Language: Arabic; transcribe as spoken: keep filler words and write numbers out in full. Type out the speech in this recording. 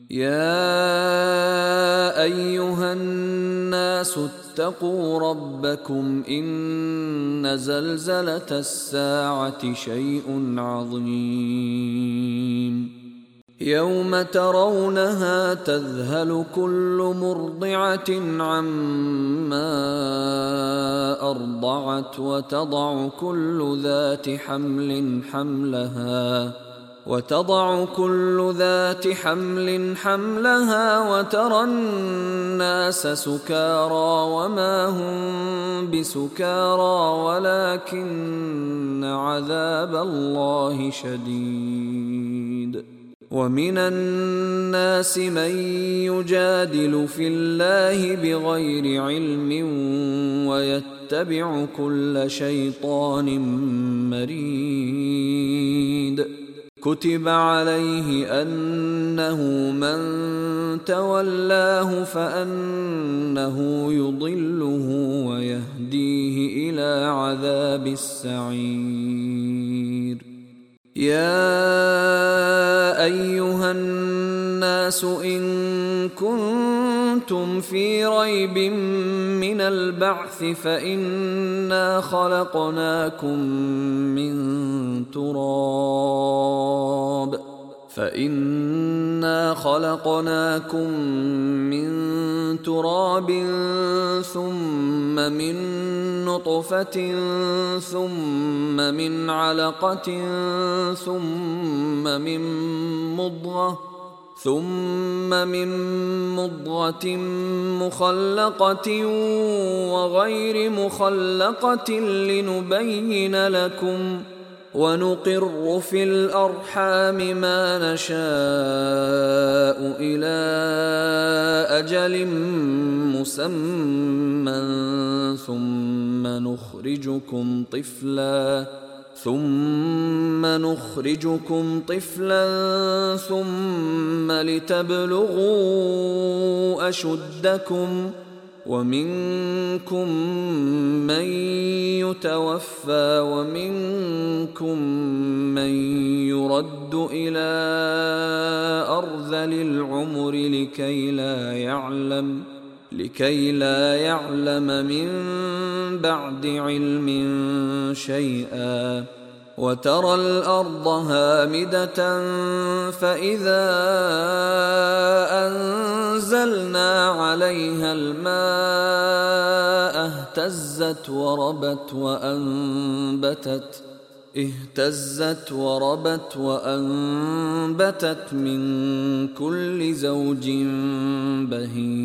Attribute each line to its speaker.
Speaker 1: يا أيها الناس اتقوا ربكم إن زلزلة الساعة شيء عظيم يوم ترونها تذهل كل مرضعة عما أرضعت وتضع كل ذات حمل حملها وتضع كل ذات حمل حملها وترى الناس سكارى وما هم بسكارى ولكن عذاب الله شديد ومن الناس من يجادل في الله بغير علم ويتبع كل شيطان مريد كتب عليه أنه من تولاه فأنه يضله ويهديه إلى عذاب السعير يا أيها الناس إن كنتم في ريب من البعث فإنا خلقناكم من تراب فإنا خلقناكم من تراب ثم من نطفة ثم من علقة ثم من مضغة ثم من مضغة مخلقة وغير مخلقة لنبين لكم ونقر في الأرحام ما نشاء إلى أجل مسمى ثم نخرجكم طفلا ثم نخرجكم طفلا ثم لتبلغوا أشدكم ومنكم من يتوفى ومنكم من يرد إلى أرذل العمر لكي لا يعلم لكي لا يعلم من بعد علم شيئا وترى الأرض هامدة فإذا أنزلنا عليها الماء اهتزت وربت وأنبتت اهتزت وربت وأنبتت من كل زوج بهيج